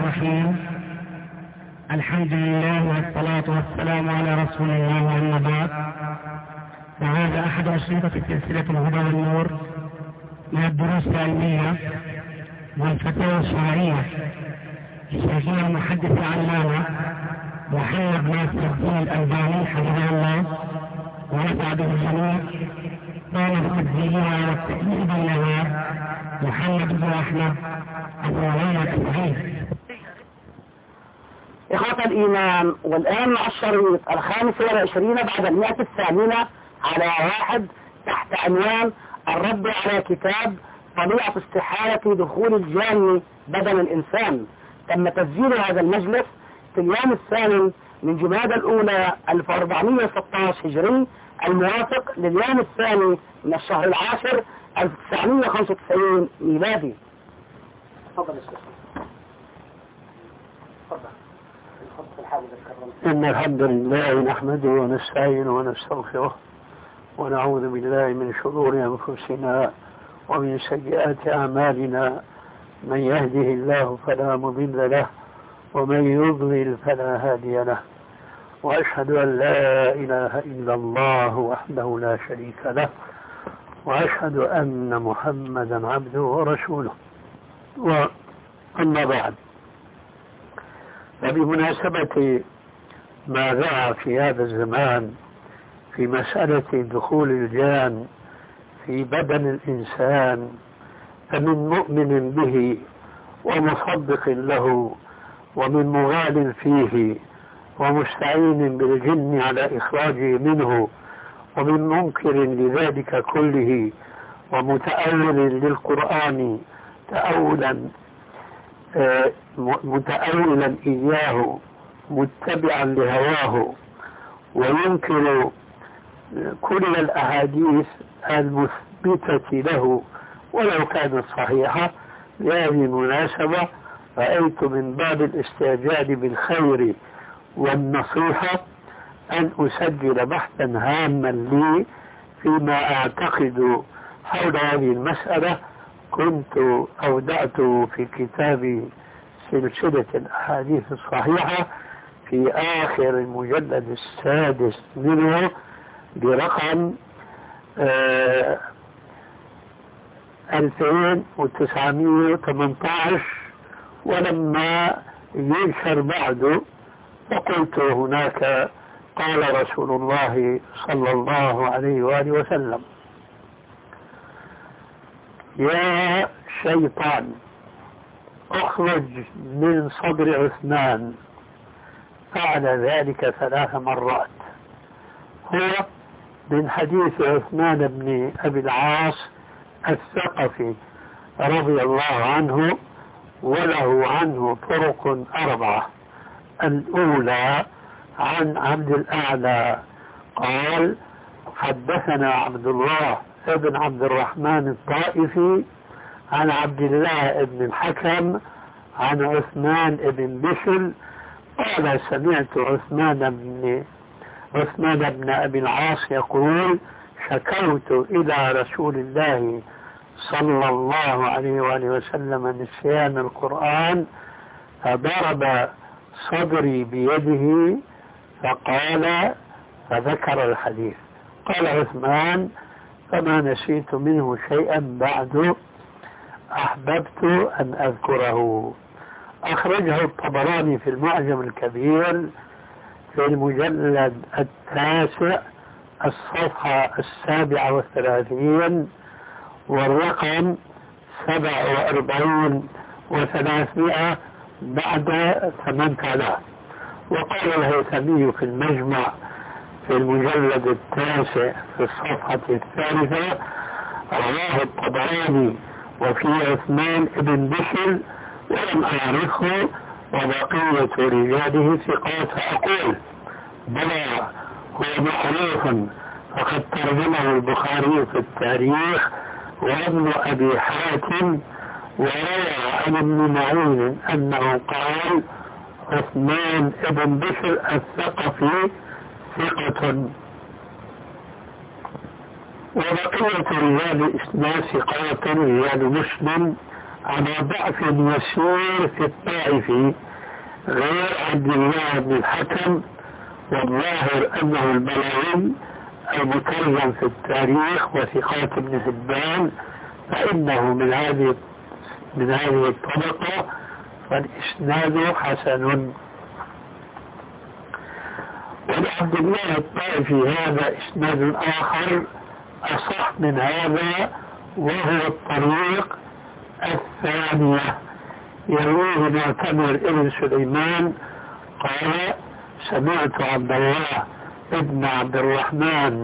الرحيم. الحمد لله والصلاة والسلام على رسول الله وأما بعد، فهذا أحد أشرطة سلسلة الهدى والنور من الدروس العلمية والفتاوى الشرعية لشيخنا المحدث العلامة محمد ناصر الدين الألباني حفظه الله ونفع به الجميع. قام بتسجيلها والتأليف بينها محمد بن أحمد أبو عيينة الصحيح. إخوة الإيمان، والآن مع الشريط 25 بعد 100 على 1 تحت عنوان الرد على كتاب طبيعة استحالة دخول الجان بدن الإنسان. تم تسجيل هذا المجلس في اليوم الثاني من جمادى الأولى 1416 هجري، الموافق لليوم الثاني من الشهر العاشر 1995 ميلادي. تفضل يا شيخ. إن الحمد لله نحمده ونستعينه ونستغفره ونعوذ بالله من شرور أنفسنا ومن سيئات أعمالنا. من يهده الله فلا مضل له ومن يضلل فلا هادي له، وأشهد أن لا إله إلا الله وحده لا شريك له، وأشهد أن محمدا عبده ورسوله. وأما بعد، فبمناسبة ما ذاع في هذا الزمان في مسألة دخول الجان في بدن الإنسان، فمن مؤمن به ومصدق له ومن مغال فيه ومستعين بالجن على إخراجه منه ومن منكر لذلك كله ومتأول للقرآن متأولا إياه متبعا لهواه، وينكر كل الأحاديث المثبتة له ولو كانت صحيحة. لهذه المناسبة رأيت من باب الاستعجال بالخير والنصيحة أن أسجل بحثا هاما لي فيما أعتقد حول هذه المسألة. كنت أودعته في كتاب سلسلة الأحاديث الصحيحة في آخر المجلد السادس منه برقم 2918، ولما ينشر بعده فقلت هناك قال رسول الله صلى الله عليه وآله وسلم: يا شيطان اخرج من صدر عثمان. فعل ذلك 3 مرات. هو من حديث عثمان بن أبي العاص الثقفي رضي الله عنه، وله عنه طرق 4. الأولى عن عبد الأعلى قال: حدثنا عبد الله ابن عبد الرحمن الطائفي عن عبد الله بن الحكم عن عثمان بن بشر قال: سمعت عثمان بن أبي العاص يقول: شكوت إلى رسول الله صلى الله عليه وآله وسلم نسيان القرآن فضرب صدري بيده فذكر الحديث. قال عثمان: فما نسيت منه شيئا بعد أحببت أن أذكره. أخرجه الطبراني في المعجم الكبير في المجلد 9 الصفحة 37 والرقم 47 و300 بعد 8000. وقال الهيثمي في المجمع في المجلد 9 في الصفحة 3: رواه الطبراني وفي عثمان بن بشر ولم أعرفه وبقية رجاله ثقات. أقول: بلى هو معروف، فقد ترجمه البخاري في التاريخ وابن أبي حاتم، وروى عن ابن معين أنه قال: عثمان بن بشر الثقفي ثقة. وبقية رجال الإسناد ثقات رجال مسلم على ضعف يسير في الطائف غير عبد الله بن الحكم، والظاهر أنه البلاوي المترجم في التاريخ وثقات ابن حبان، فإنه من هذه الطبقة، فالإسناد حسن. ولعبد الله الطائفي هذا إسناد آخر أصح من هذا، وهو الطريق الثانية، يرويه معتمر ابن سليمان قال: سمعت عبد الله ابن عبد الرحمن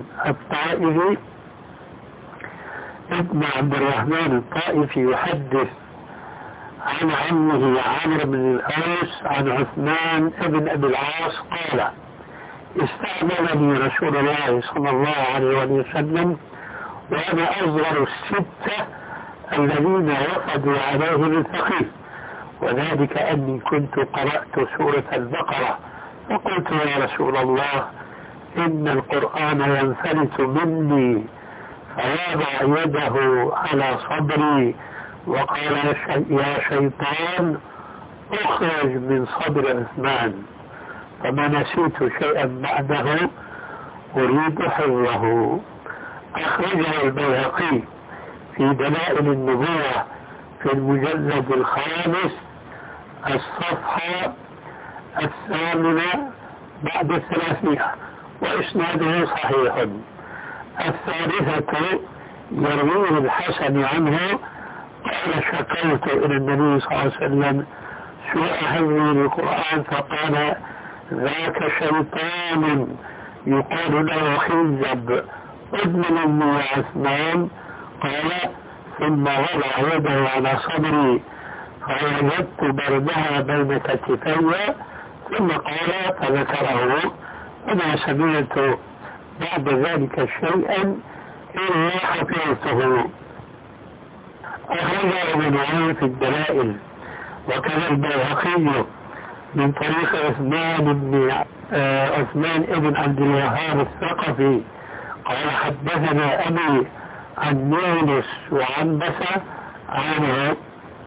الطائفي يحدث عن عمه عمرو بن الأوس عن عثمان ابن أبي العاص قال: استعملني رسول الله صلى الله عليه وسلم وأنا أصغر الستة الذين وفدوا عليه من ثقيف، وذلك أني كنت قرأت سورة البقرة، فقلت: يا رسول الله، إن القرآن ينفلت مني، فوضع يده على صدري وقال: يا شيطان اخرج من صدر عثمان، فما نسيت شيئا بعده أريد حفظه. أخرجه البيهقي في دلائل النبوة في المجلد الخامس الصفحة 8 بعد 300، وإسناده صحيح. الثالثة يرويه الحسن عنه قال: شكوت إلى النبي صلى الله عليه وسلم سوء حفظي للقرآن، فقال: ذاك شيطان يقال له خنزب، ادمن مني يا عثمان. قال: ثم وضع يده على صدري فوجدت بردها بين كتفي، ثم قال فذكره، وما سمعت بعد ذلك شيئا إلا حفظته. أخرجه ابن نعيم في الدلائل، وكذا البيهقي من طريق عثمان ابن عبد الوهاب الثقفي قال: حدثنا أبي عن يونس وعنبسة عنه.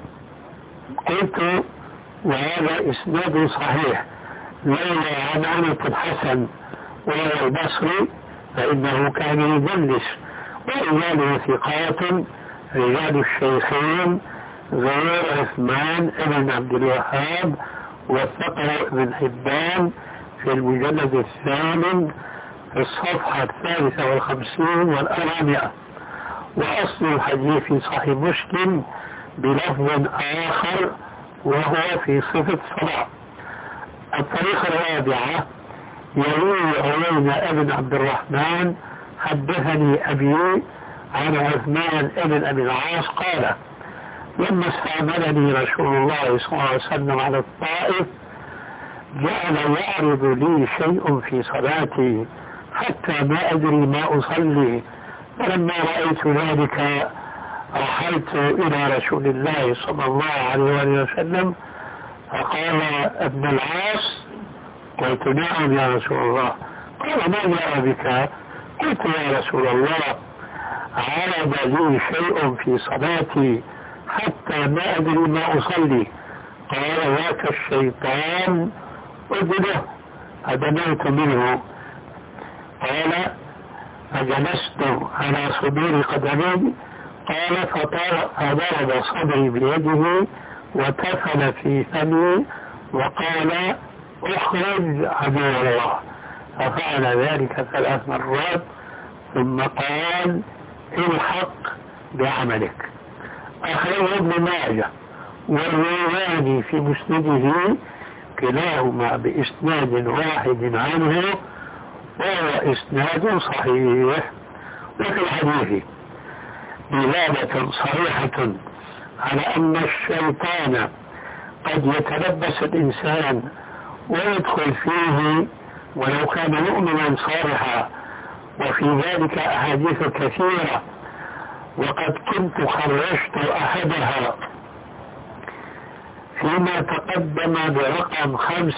قلت: وهذا إسناد صحيح، لولا عن عنة الحسن ولا البصري فإنه كان يدلس، ورجاله ثقات رجال الشيخين غير عثمان ابن عبد الوهاب، وثقه ابن حبان في المجلد 8 في الصفحة 53 والأربعمائة. وأصل الحديث في صحيح مسلم بلفظ آخر وهو في صفة الصلاة. الطريقة الرابعة يروي عيينة ابن عبد الرحمن حدثني أبي عن عثمان ابن أبي العاص قال: لما استعملني رسول الله صلى الله عليه وسلم على الطائف جعل يعرض لي شيء في صلاتي حتى ما أدري ما أصلي، فلما رأيت ذلك رحلت إلى رسول الله صلى الله عليه وسلم فقال: ابن العاص؟ قلت: نعم يا رسول الله. قال: ما جاء بك؟ قلت: يا رسول الله، عرض لي شيء في صلاتي حتى ما أدري ما أصلي. قال: ذاك الشيطان أدله، فدنوت منه. قال: فجلست على صدور قدمي. قال: فضرب صدري بيده وتفل في فمي وقال: اخرج عدو الله، ففعل ذلك 3 مرات ثم قال: الحق بعملك. أخرجه ابن ماجه والرواني في مسنده كلاهما بإسناد واحد عنه، وهو إسناد صحيح. وفي الحديث دلالة صريحة على أن الشيطان قد يتلبس الإنسان ويدخل فيه ولو كان مؤمنا صالحا، وفي ذلك أحاديث كثيرة، وقد كنت خرجت أحدها فيما تقدم برقم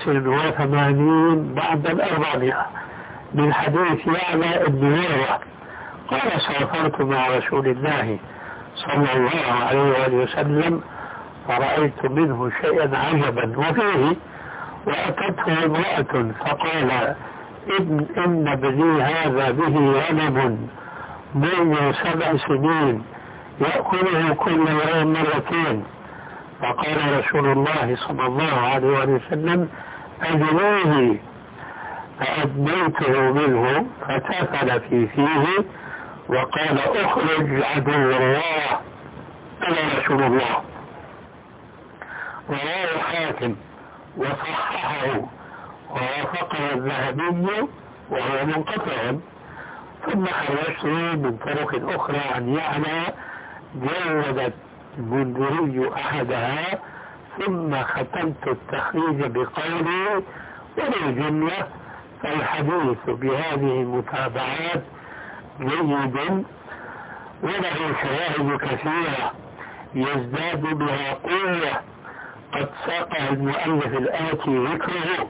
85 بعد 400 من حديث يعلى بن مرة قال: سافرت مع رسول الله صلى الله عليه وسلم فرأيت منه شيئا عجبا وفيه: وأتته امرأة فقال: إن ابني هذا به غنم منذ 7 سنين يأكله كل يوم 2 مرة. فقال رسول الله صلى الله عليه وسلم: أدنيه. فأدنيته منه فتفل في فيه وقال: اخرج عدو الله، أنا رسول الله. رواه الحاكم وصححه ووافقه الذهبي وهو منقطع. ثم خرجته من طرق أخرى عن يعلى جودت المنذري أحدها، ثم ختمت التخريج بقولي: وبالجملة فالحديث بهذه المتابعات جيد وله شواهد كثيرة يزداد بها قوة قد ساقها المؤلف الآتي ذكره،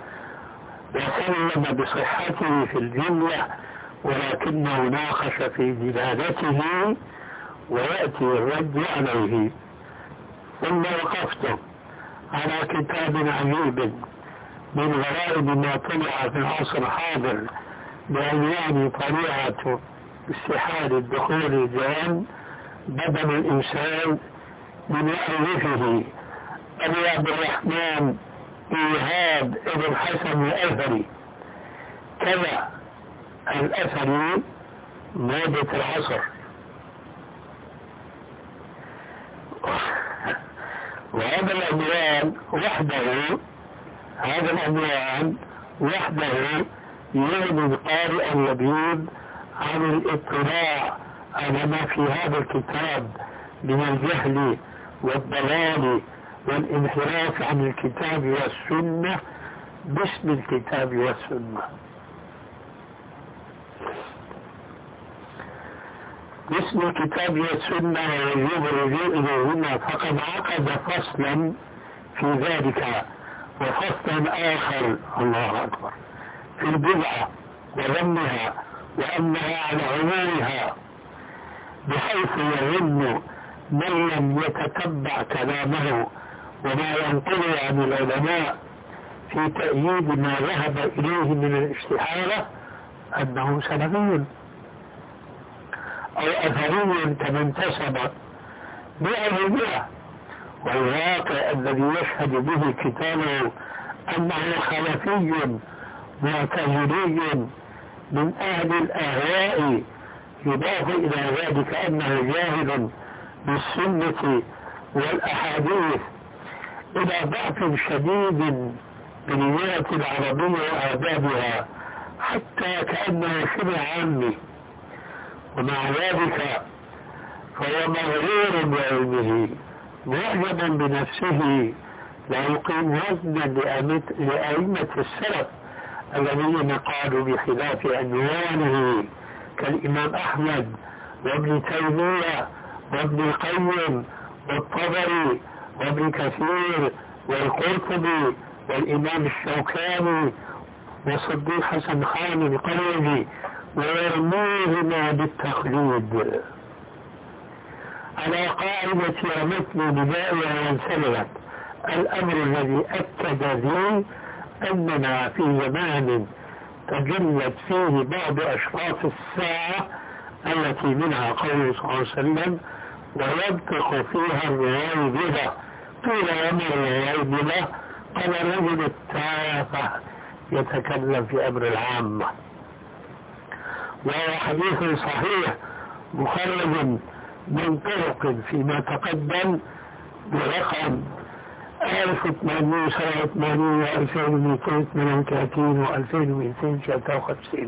وسلم بصحته في الجملة، ولكنه ناقش في دلالته ويأتي الرد عليه. ثم وقفت على كتاب عجيب من غرائب ما طلع في العصر الحاضر بعنوان طليعة استحالة دخول الجان بدن الإنسان من مؤلفه أبي عبد الرحمن إيهاب ابن حسن الأثري، كذا الأثري مادة العصر. وهذا العنوان وحده يغني القارئ اللبيب عن الاطلاع على ما في هذا الكتاب من الجهل والضلال والانحراف عن الكتاب والسنة باسم الكتاب والسنة. باسم الكتاب والسنة ويجوب الرجوع إليهما، فقد عقد فصلا في ذلك وفصلا آخر، الله أكبر، في البدعة وذمها وأنها على عمومها، بحيث يظن من لم يتتبع كلامه وما ينقل عن العلماء في تأييد ما ذهب إليه من الاستحالة أنه سلفي أو أثري كما انتسب 100%. والواقع الذي يشهد به كتابه أنه خلفي معتزلي من أهل الأهواء، يضاف إلى ذلك أنه جاهل بالسنة والأحاديث إلى ضعف شديد باللغة العربية وآدابها، حتى كأنه شبه عامي. ومع ذلك فهو مغرور بعلمه معجبا بنفسه، لا يقيم وزنا لأئمة السلف الذين قالوا بخلاف عنوانه كالإمام أحمد وابن تيمية وابن القيم والطبري وابن كثير والقرطبي والإمام الشوكاني وصديق حسن خان القرني، ويرميهما بالتقليد على قاعدة رمتني بدائها وانسلت. الأمر الذي أكد لي أننا في زمان تجلت فيه بعض أشراط الساعة التي منها قوله صلى الله عليه وسلم: وينطق فيها الغيبة. قيل وما الغيبة؟ قال: رجل التافه يتكلم في أمر العامة. وهو حديث صحيح مخرج من طرق فيما تقدم برقم 1887 و2238 و2253.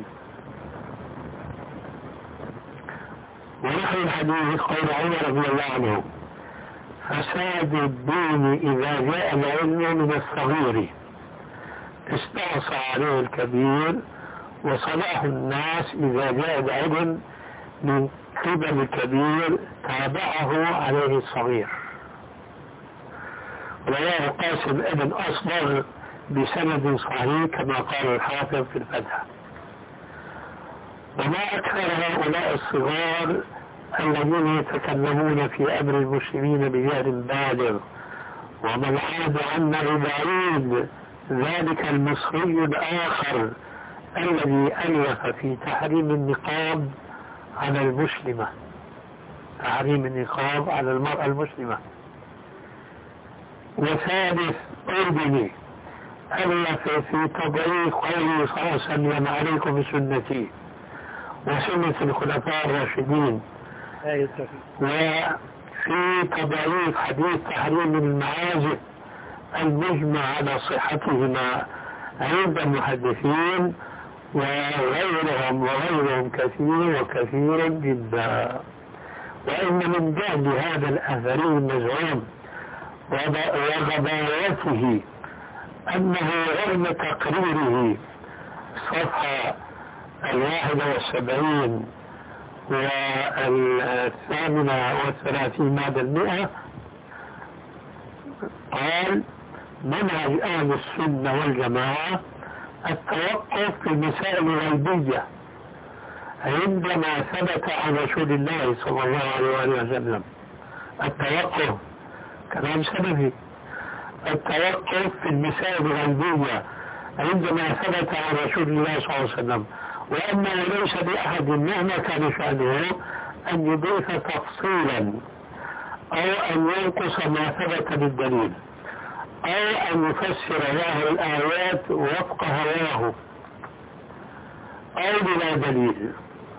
ونحن الحديث قول عمر رضي الله عنه: فساد الدين إذا جاء العلم من الصغير استعصى عليه الكبير، وصلاح الناس إذا جاء العلم من قبل الكبير تابعه عليه الصغير. رواه قاسم ابن أصبغ بسند صحيح كما قال الحافظ في الفتح. وما أكثر هؤلاء الصغار الذين يتكلمون في أمر المسلمين بجهل بالغ ومن عاد عنه بعيد ذلك المصري الآخر الذي ألف في تحريم النقاب على المسلمة، تحريم النقاب على المرأة المسلمة. وثالث أردني ألف في تضعيف قوله صلى الله عليه وسلم عليكم بسنتي وسنة الخلفاء الراشدين، وفي تضعيف حديث تحريم المعازف المجمع على صحتهما عند المحدثين وغيرهم كثير وكثير جدا. وإن من جهل هذا الأثري المزعوم وغباوته أنه رغم تقريره صفحة 71 و38 بعد 100 قال منهج أهل السنة والجماعة التوقف في المسائل الغيبية عندما ثبت عن رسول الله صلى الله عليه وسلم. التوقف كلام سلفي، التوقف في المسائل الغيبية عندما ثبت عن رسول الله صلى الله عليه وسلم، وأنه ليس لأحد مهما كان شأنه أن يضيف تفصيلا أو أن ينقص ما ثبت بالدليل أو أن يفسر له الآيات وفق هواه أو بلا دليل.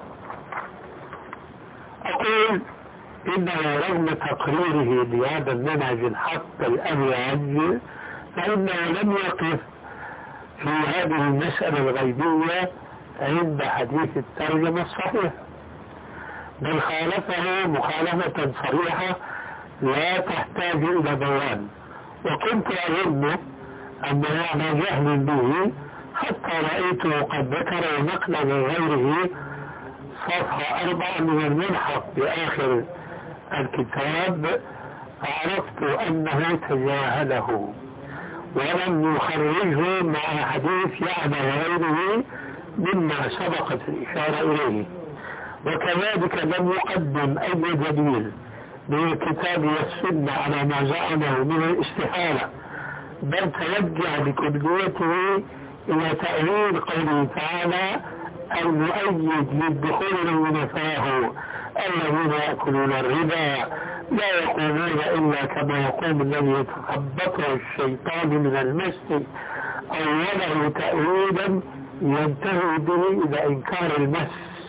أقول إنه رغم تقريره بهذا المنهج الحق الأبيض فإنه لم يقف في هذه المسألة الغيبية عند حديث الترجمة الصحيح، بل خالفه مخالفة صريحة لا تحتاج إلى بيان. وكنت أظن أنه على جهل به حتى رأيته قد ذكر نقلا من غيره صفحة 4 من الملحق بآخر الكتاب، فعرفت أنه تجاهله ولم يخرجه مع حديث يعلى غيره مما سبقت الإشارة إليه. وكذلك لم يقدم أي دليل من الكتاب والسنة على ما زعمه من الاستحالة، بل توجه بكليته إلى تأويل قوله تعالى المؤيد للدخول الذين فاه الذين يأكلون الربا لا يقومون إلا كما يقوم الذي يتخبطه الشيطان من المس، أوله تأويلا ينتهي به إلى إنكار المس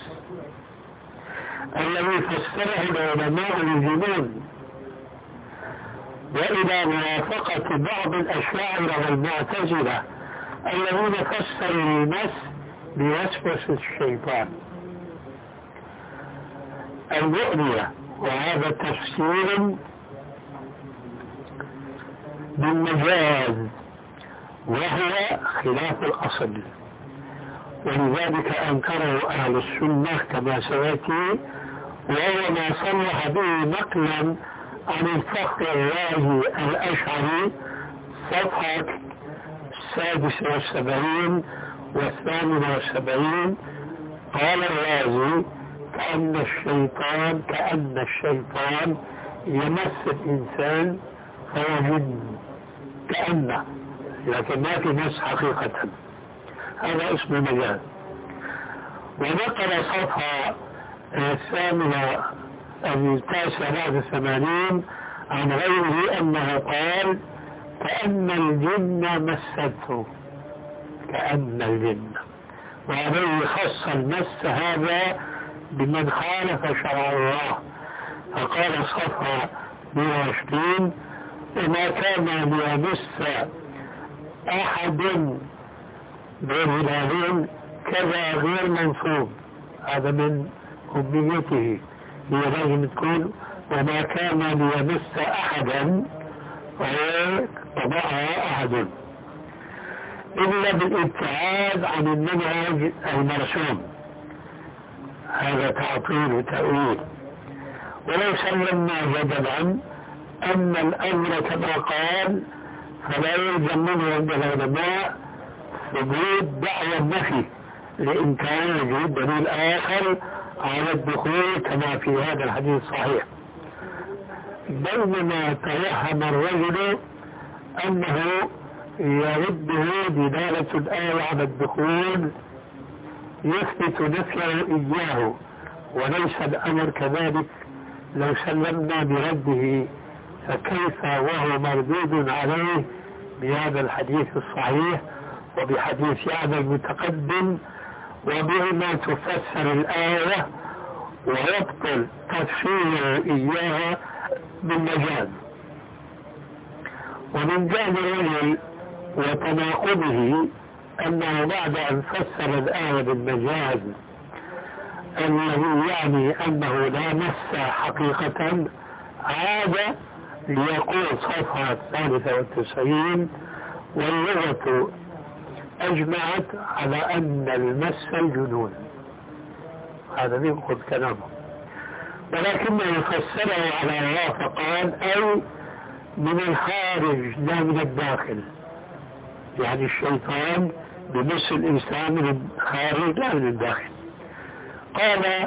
الذي فسره العلماء الجنون، وإلى موافقة بعض الأشاعرة والمعتزلة الذين فسروا المس بوسوسة الشيطان الرؤية، وهذا تفسير بالمجاز وهو خلاف الأصل، ولذلك أنكره أهل السنة كما سيأتي، وهو ما صرح به نقلا عن الفخر الرازي الأشعري صفحة 76 و78. قال الرازي كأن الشيطان يمس الإنسان فهو جن، كأنه، لكن ما في مس حقيقة، هذا اسم مجاز. ونقل صفحة 89 عن غيره أنه قال كأن الجن مسته، كأن الجن، وعليه خص المس هذا بمن خالف شرع الله، فقال صفحة 120 وما كان ليمس أحد بهلالين كذا غير منصوب، هذا من أمنيته، هي لازم تكون وما كان ليمس أحدا وضعها أحد إلا بالابتعاد عن المنهج المرسوم، هذا تعطيل وتأويل. ولو سلمنا جدلا أن الأمر كما قال فلا يلزم منه عند العلماء وجود دعوى النفي لإمكان وجود دليل آخر على الدخول كما في هذا الحديث الصحيح، بينما توهم الرجل أنه يرده دلالة الآية على الدخول يثبت نفيه إياه، وليس الأمر كذلك لو سلمنا برده، فكيف وهو مردود عليه بهذا الحديث الصحيح وبحديث يعلى المتقدم وبما تفسر الآية ويبطل تفسيره إياها بالمجاز. ومن جهل الرجل وتناقضه أنه بعد أن فسر الآية بالمجاز الذي يعني أنه لا مس حقيقة عاد ليقول صفحة 93 واللغة أجمعت على أن المس الجنون. هذا ينقض كلامه، ولكنه فسره على الله فقال أي من الخارج لا من الداخل، يعني الشيطان بمس الإنسان من الخارج لا من الداخل. قال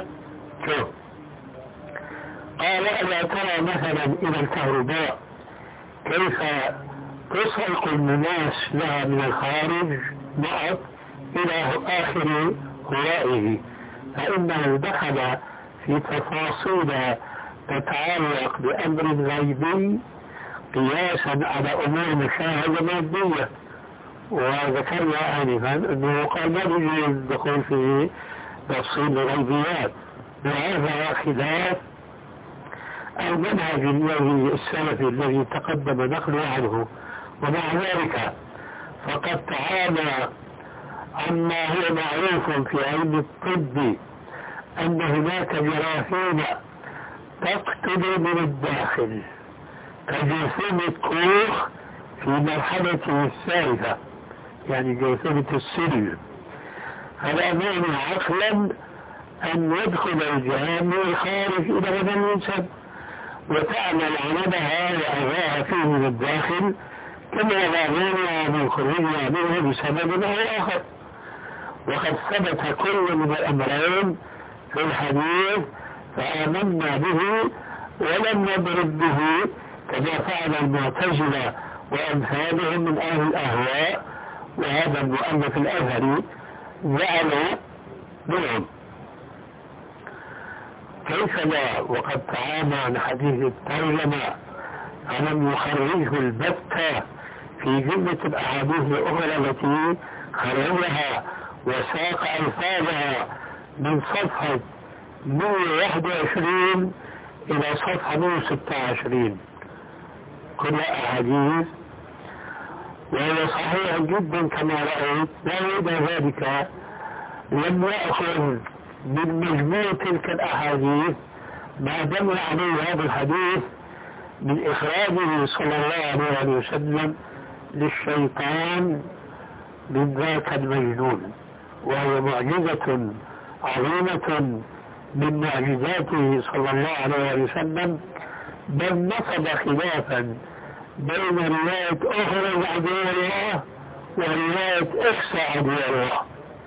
ألا ترى مثلا إلى الكهرباء كيف تصعق الناس لها من الخارج نعط إلى آخر هوائه، فإنه دخل في تفاصيل تتعلق بأمر غيبي قياسا على أمور مشاهدة مادية. وذكرنا آنفا أنه قال ما يجوز الدخول في تفصيل الغيبيات، وهذا خلاف المنهج الذي السلفي الذي تقدم نقله عنه. ومع ذلك فقد تعالى عما هو معروف في علم الطب أن هناك جراثيم تقتل من الداخل كجرثومة كوخ في مرحلته الثالثة، يعني جرثومة السل، فلا مانع عقلا أن يدخل الجهاز من الخارج إلى بدن الإنسان وتعمل عملها وأذاها فيه من الداخل كما لا مانع من خروجها منه بسبب أو آخر. وقد ثبت كل من الأمرين في الحديث فآمنا به ولم نضرب به كما فعل المعتزلة وأمثالهم من أهل الأهواء، وهذا المؤلف الأثري جعل منهم. كيف لا وقد تعامى عن حديث الترجمة فلم يخرجه البتة في جملة الأحاديث الأخرى التي خرجها وساق ألفاظها من صفحة 121 إلى صفحة 126 كلها أحاديث، وهي صحيح جدا كما رأيت. وإلى ذلك لم يأخذ من مجموع تلك الأحاديث ما دل عليه هذا الحديث من إخراجه صلى الله عليه وسلم للشيطان من ذاك المجنون، وهي معجزة عظيمة من معجزاته صلى الله عليه وسلم، بل نصب خلافا بين رواية أخرى عدو الله ورواية إخسى عدو الله.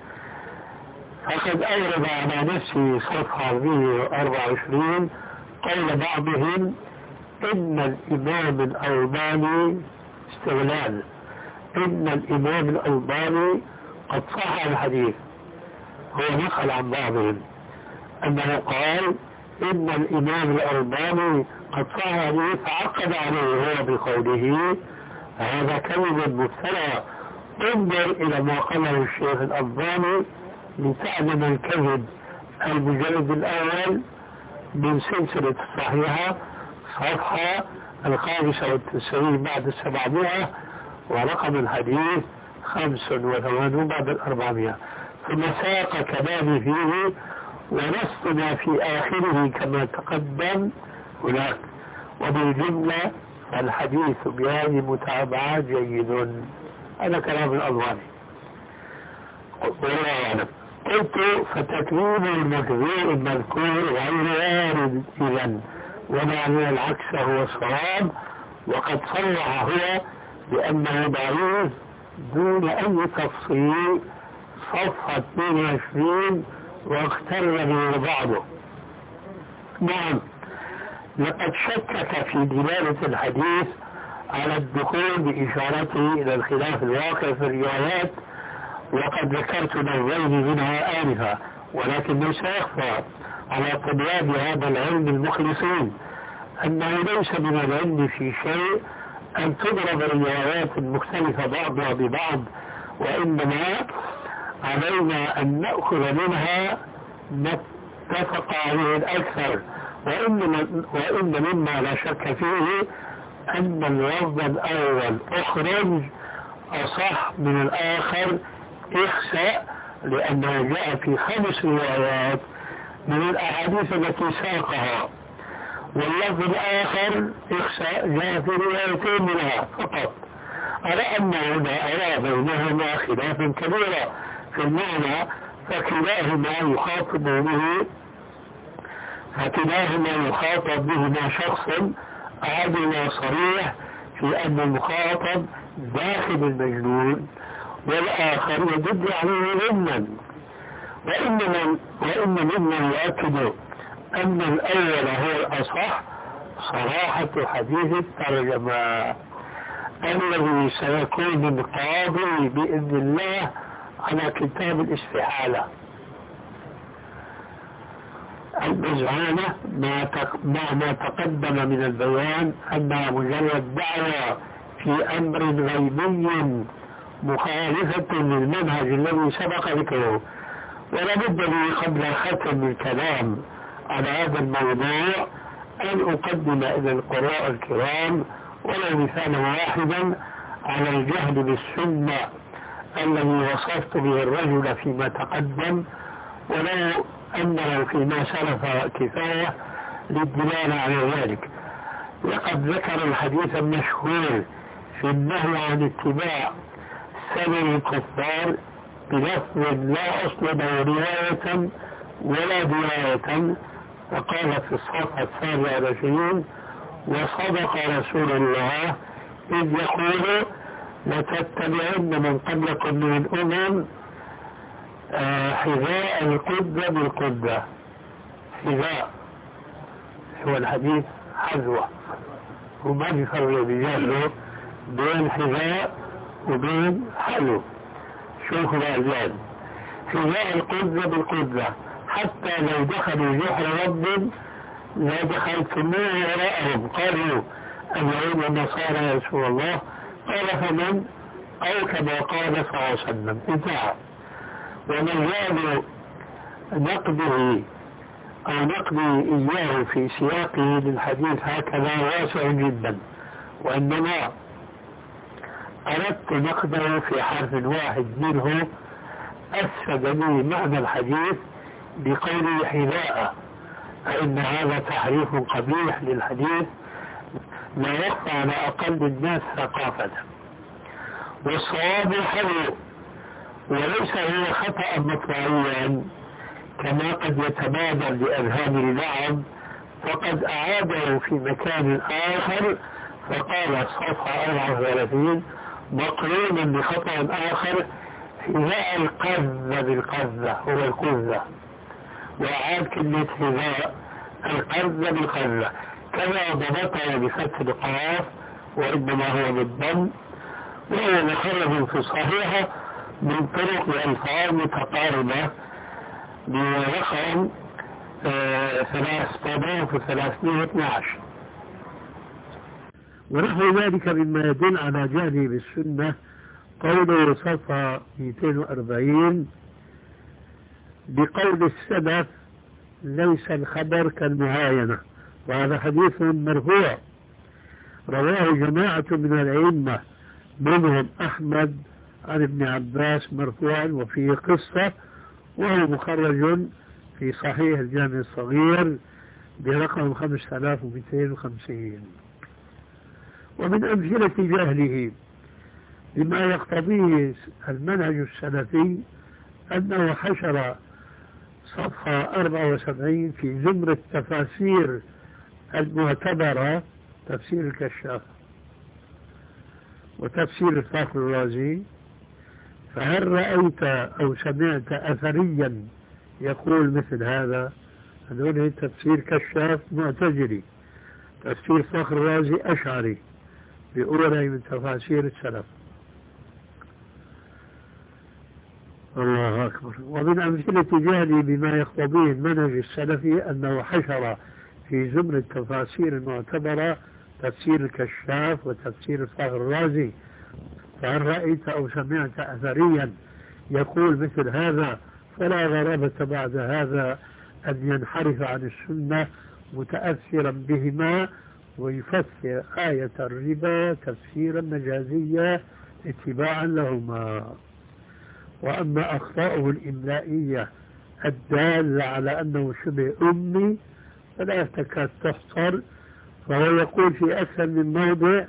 فقد أورد على نفسه صفحة 24 قول بعضهم إن الإمام الألباني استغلال، إن الإمام الألباني قد صح الحديث. هو نقل عن بعضهم أنه قال إن الإمام الألباني قد صح الحديث فعقد عليه هو بقوله هذا كلمة مفترى. انظر إلى ما قاله الشيخ الألباني لتعلم الكذب. المجلد الأول من سلسلة الصحيحة صفحة 95 بعد 700 ورقم الحديث 85 بعد 400. ثم ساق كلامي فيه ونصنا في آخره كما تقدم هناك. وبالجملة فالحديث بهذه متابعات جيد. هذا كلام الألباني والله أعلم. قلت فتكوين المذكور غير وارد إذن، ومعنى العكس هو الصواب. وقد صرح هو بأنه ضعيف دون أي تفصيل صفحة 22 واختر به بعضه. نعم لقد شكك في دلالة الحديث على الدخول بإشارته إلى الخلاف الواقع في الروايات، وقد ذكرت نوعين منها آنفا، ولكن ليس يخفى على طلاب هذا العلم المخلصين أنه ليس من العلم في شيء أن تضرب الروايات المختلفة بعضها ببعض، وإنما علينا أن نأخذ منها ما اتفق عليه الأكثر، وإن مما لا شك فيه أن اللفظ الأول أخرج أصح من الآخر اخسأ، لأنه جاء في 5 روايات من الأحاديث التي ساقها، واللفظ الآخر اخسأ جاء في روايتين منها فقط، على أن هنا أرى بينهما خلافا كبيرا في المعنى، فكلاهما يخاطب بهما شخص أحدهما صريح في أن المخاطب داخل المجنون، والآخر يدل عليه ضمنا، وإن ممن يؤكد أن الأول هو الأصح صراحة حديث الترجمة الذي سيكون القاضي بإذن الله على كتاب الاستحالة المزعانة، مع ما تقدم من البيان أنها مجرد دعوة في أمر غيبي مخالفة للمنهج الذي سبق ذكره. ولا بد لي قبل ختم الكلام على هذا الموضوع أن أقدم إلى القراء الكرام ولو مثالا واحدا على الجهل بالسنة الذي وصفت به الرجل فيما تقدم، ولو أنه فيما سلف كفاية للدلالة على ذلك. لقد ذكر الحديث المشهور في النهي عن اتباع سبيل الكفار بلفظ لا أصل له رواية ولا دراية، وقال في الصفحة 27: وصدق رسول الله إذ يقول لتتبعن من قبلكم من الأمم حذاء القدة بالقدة. حذاء هو الحديث حذوة، وما بيفرق بجانه بين حذاء وبين حلو. شوفوا الأعزاب، حذاء القدة بالقدة، حتى لو دخلوا جحر رب لا دخلتموه وراءهم. قالوا اليهود والنصارى يا رسول الله، قال فمن؟ أو كما قال صلى الله عليه وسلم. انتهى. ومجال نقده أو نقده إياه في سياقه للحديث هكذا واسع جدا، وإنما أردت نقده في حرف واحد منه أفسد لي معنى الحديث بقوله حذاء، فإن هذا تحريف قبيح للحديث لا يخفى على أقل الناس ثقافة. والصواب حلو، وليس هو خطأ مطبعيا كما قد يتبادر لأذهان البعض، فقد أعاده في مكان آخر فقال صفحة 34 مقرونا بخطأ آخر حذاء القذة بالقذة هو القذة، وأعاد كلمة حذاء القذة بالقذة، كما ضبطها بفتح القاف وإنما هو بالضم، وهو مخرج في الصحيحة من طرق ألفاظ متقاربة برقم 3312. ونحو ذلك مما يدل على جهله بالسنة قوله صفحة 240 بقول السلف ليس الخبر كالمعاينة، وهذا حديث مرفوع رواه جماعة من الأئمة منهم أحمد عن ابن عباس مرفوعا وفيه قصة، وهو مخرج في صحيح الجامع الصغير برقم 5250. ومن أمثلة جهله بما يقتضيه المنهج السلفي أنه حشر صفحة 74 في زمرة التفاسير المعتبرة تفسير الكشاف وتفسير الفخر الرازي. فهل رأيت أو سمعت أثريا يقول مثل هذا؟ هذول تفسير كشاف معتزلي، تفسير فخر الرازي أشعري، بأولى من تفاسير السلف. الله أكبر. ومن أمثلة جهلي بما يقتضيه المنهج السلفي أنه حشر في زمر التفاسير المعتبرة تفسير الكشاف وتفسير الفخر الرازي. فهل رأيت أو سمعت أثريا يقول مثل هذا؟ فلا غرابة بعد هذا أن ينحرف عن السنة متأثرا بهما ويفسر آية الربا تفسيرا مجازيا اتباعا لهما. وأما أخطاؤه الإملائية الدالة على أنه شبه أمي فلا تكاد تحصر. فهو يقول في أكثر من موضع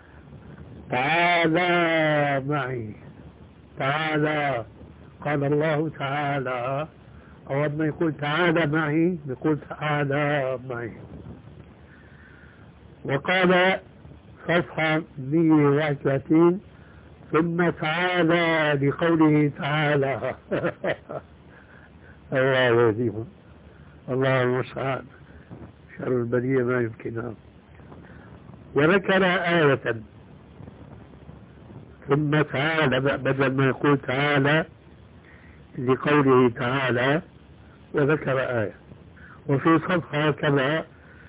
تعالى معي، تعالى، قال الله تعالى، أو أما يقول تعالى معي يقول تعالى معي. وقال صفحة 131 ثم تعالى لقوله تعالى. الله يهديهم، الله المستعان، شر البلية ما يمكنها. وذكر آية ثم تعالى بدل ما يقول تعالى لقوله تعالى، وذكر آية. وفي صفحة كذا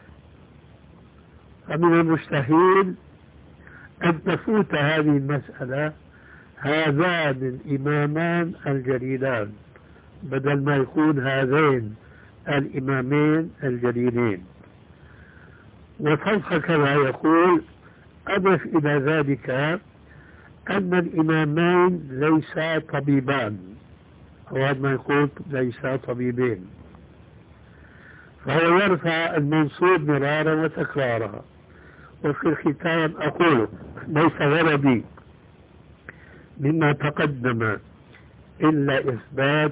فمن المستحيل أن تفوت هذه المسألة هذان الإمامان الجليلان بدل ما يكون هذين الإمامين الجليلين. وصفحة كذا يقول أضف إلى ذلك أن الإمامين ليسا طبيبان، أو ما يقول ليسا طبيبين. فهو يرفع المنصوب مرارا وتكرارا. وفي الختام أقول ليس غرضي مما تقدم إلا إثبات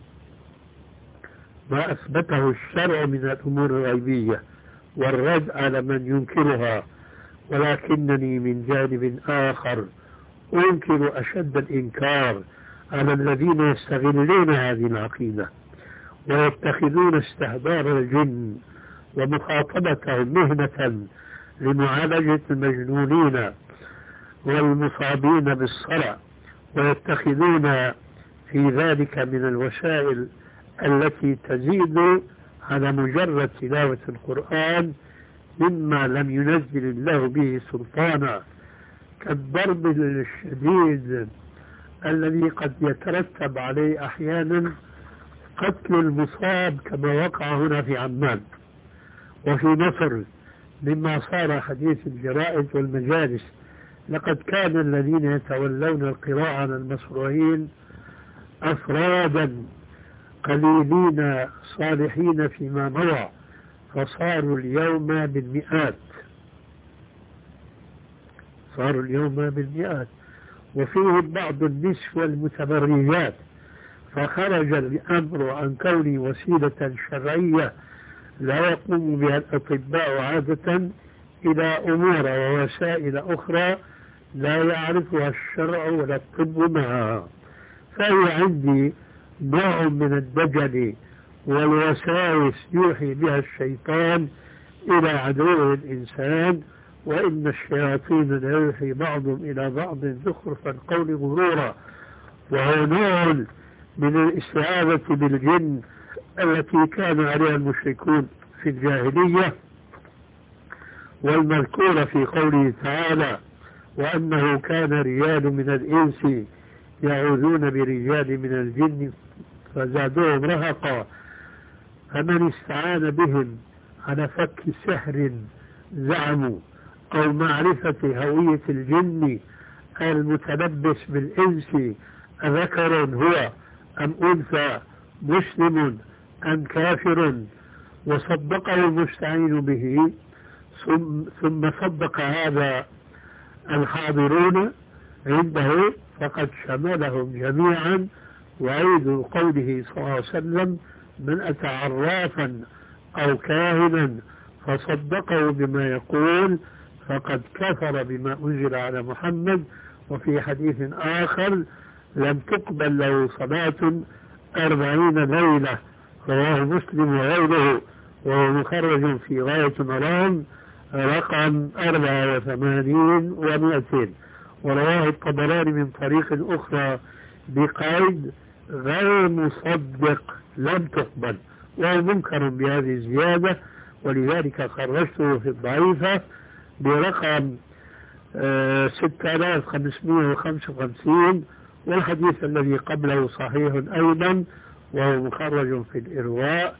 ما أثبته الشرع من الأمور الغيبية والرد على من ينكرها، ولكنني من جانب آخر أنكر أشد الإنكار على الذين يستغلون هذه العقيدة ويتخذون استهبار الجن ومخاطبتهم مهنة لمعالجة المجنونين والمصابين بالصرع، ويتخذون في ذلك من الوسائل التي تزيد على مجرد تلاوة القرآن مما لم ينزل الله به سلطانا، كالضرب الشديد الذي قد يترتب عليه أحيانا قتل المصاب كما وقع هنا في عمان وفي مصر مما صار حديث الجرائد والمجالس. لقد كان الذين يتولون القراءة على المصروعين أفرادا قليلين صالحين فيما مضى، فصاروا اليوم بالمئات، صاروا اليوم بالمئات، وفيهم بعض النسوة المتبرجات. فخرج الأمر عن كون وسيلة شرعية لا يقوم بها الأطباء عادة إلى أمور ووسائل أخرى لا يعرفها الشرع ولا الطب معها. فهي عندي نوع من الدجل والوساوس يوحي بها الشيطان إلى عدو الإنسان، وإن الشياطين لا يوحي بعضهم إلى بعض زخرف القول غرورا. وهو نوع من الاستعاذة بالجن التي كان عليها المشركون في الجاهلية، والمذكورة في قوله تعالى وأنه كان رجال من الإنس يعوذون برجال من الجن فزادوهم رهقا. فمن استعان بهم على فك سحر زعموا أو معرفة هوية الجن المتلبس بالإنس أذكر هو أم أنثى، مسلم أم كافر، وصدقه المستعين به، ثم صدق هذا الحاضرون عنده فقد شملهم جميعا. وعيد قوله صلى الله عليه وسلم من أتى عرافا أو كاهنا فصدقه بما يقول فقد كفر بما أنزل على محمد. وفي حديث آخر لم تقبل له صلاة 40 ليلة، رواه مسلم وغيره، وهو مخرج في غاية مرام رقم 84 و200. ورواه الطبراني من طريق أخرى بقيد غير مصدق لم تقبل، وهو منكر بهذه الزيادة، ولذلك خرجته في الضعيفة برقم 6555. والحديث الذي قبله صحيح أيضا وهو مخرج في الإرواء.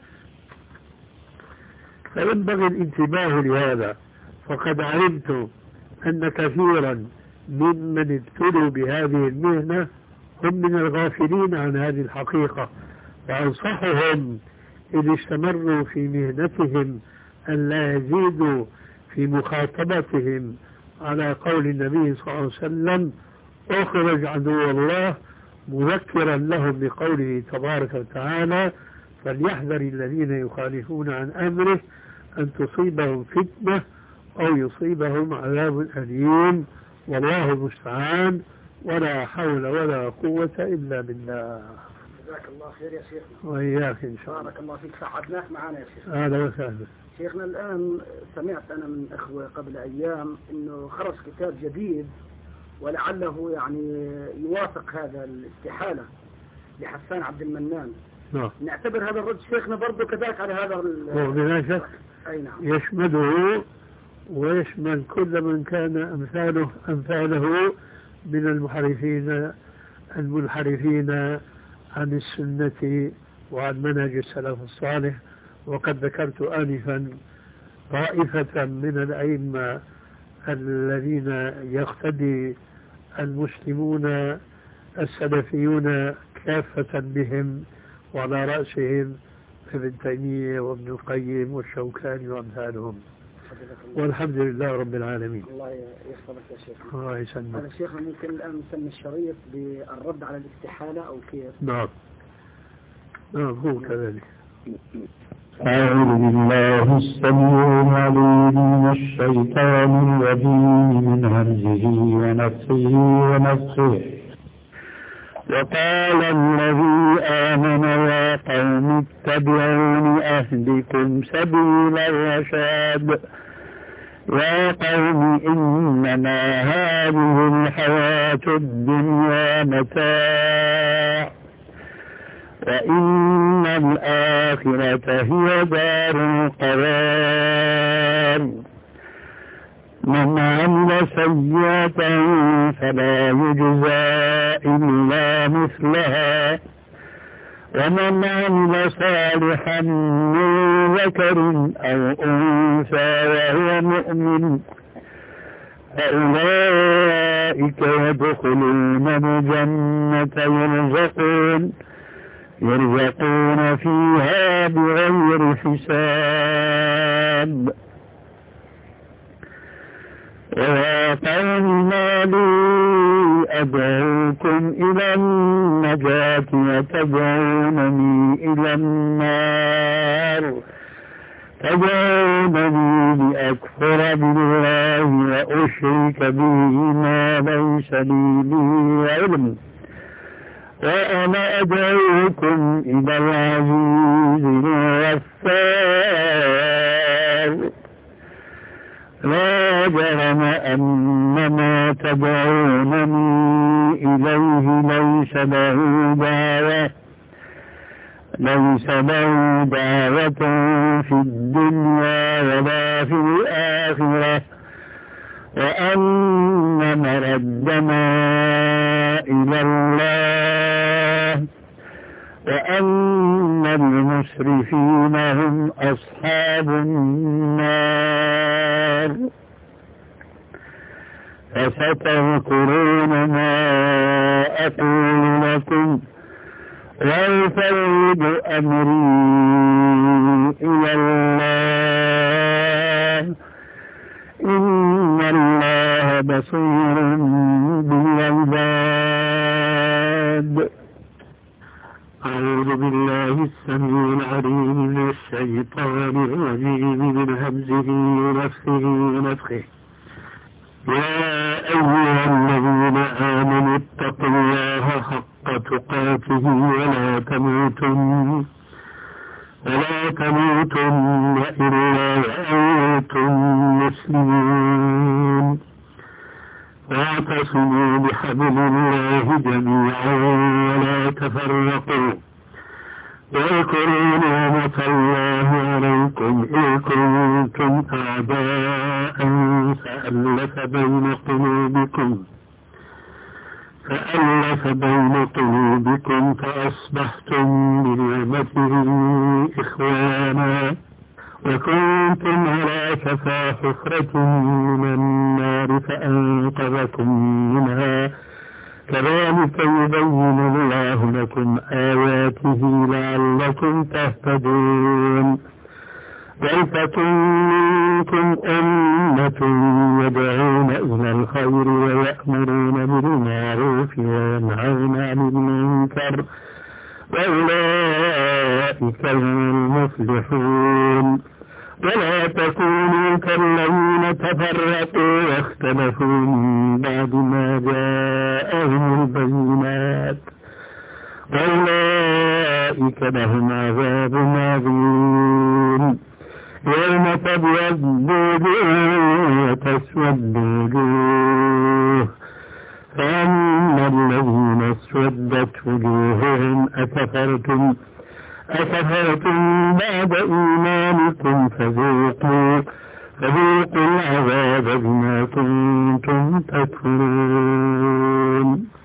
فينبغي الانتباه لهذا، فقد علمت أن كثيرا ممن ابتلوا بهذه المهنة هم من الغافلين عن هذه الحقيقة، وأنصحهم إذا استمروا في مهنتهم أن لا يزيدوا في مخاطبتهم على قول النبي صلى الله عليه وسلم: أخرج عدو الله، مذكرا لهم بقوله تبارك وتعالى: فليحذر الذين يخالفون عن أمره أن تصيبهم فتنة أو يصيبهم عذاب أليم، والله المستعان، ولا حول ولا قوة إلا بالله. جزاك الله خير يا شيخنا. وإياك إن شاء الله. بارك الله فيك، سعدناك معنا يا شيخ. أهلا وسهلا. شيخنا الآن سمعت أنا من أخوة قبل أيام إنه خرج كتاب جديد ولعله يعني يوافق هذا الاستحالة لحسان عبد المنان. نعم. نعتبر هذا الرد شيخنا برضه كذلك على هذا بلا شك. أي نعم. يشمله ويشمل كل من كان أمثاله من المنحرفين عن السنة وعن منهج السلف الصالح. وقد ذكرت آنفا طائفة من الأئمة الذين يقتدي المسلمون السلفيون كافة بهم، وعلى رأسهم ابن تيمية وابن القيم والشوكاني وأمثالهم. والحمد لله رب العالمين. الله يحفظك يا شيخ. الله يسلمك. هذا شيخنا ممكن الآن نسمي الشريط بالرد على الاستحالة أو كيف؟ نعم هو كذلك. أعوذ بالله السميع العليم من الشيطان الرجيم من همزه ونفسه ونفسه. وقال الذي آمن: يا قوم اتبعون أهدكم سبيل الرشاد. يا قوم إنما هذه الحياة الدنيا متاع، وإن الآخرة هي دار القرار. من عمل سيئة فلا يجزى إلا مثلها، ومن عمل صالحا من ذكر أو أنثى وهو مؤمن فأولئك يدخلون الجنة يرزقون فيها بغير حساب. ويا قوم ما لي أدعوكم إلى النجاة وتدعونني إلى النار، تدعونني لأكفر بالله وأشرك به ما ليس لي به علم، وأنا أدعوكم إلى العزيز الغفار. لا جرم أن ما تدعونني إليه ليس له دعوة في الدنيا ولا في الآخرة، وأن مردنا إلى الله، وأن المسرفين هم أصحاب النار. فستذكرون ما أقول لكم وأفوض أمري إلى الله، إن الله بصير بالعباد. أعوذ بالله السميع العليم من الشيطان الرجيم من همزه ونفسه ونفخه. يا أيها الذين آمنوا اتقوا الله حق تقاته ولا تموتن إلا وأنتم مسلمون. الله جميعا ولا تفرقوا واذكروا نعمة الله عليكم إذ كنتم أعداء فألف بين قلوبكم فأصبحتم بنعمته إخوانا وكنتم على شفا حفرة من النار فأنقذكم منها كذلك يبين الله لكم آياته لعلكم تهتدون ولتكن منكم أمة يدعون إلى الخير ويأمرون بالمعروف وينهون عن المنكر وأولئك هم المفلحون ولا تكونوا كالذين تفرقوا واختلفوا من بعد ما جاءهم البينات وأولئك لهم عذاب عظيم يوم تبيض وجوه وتسود وجوه فأما الذين اسودت وجوههم أكفرتم بعد إيمانكم فذوقوا العذاب بما كنتم تكفرون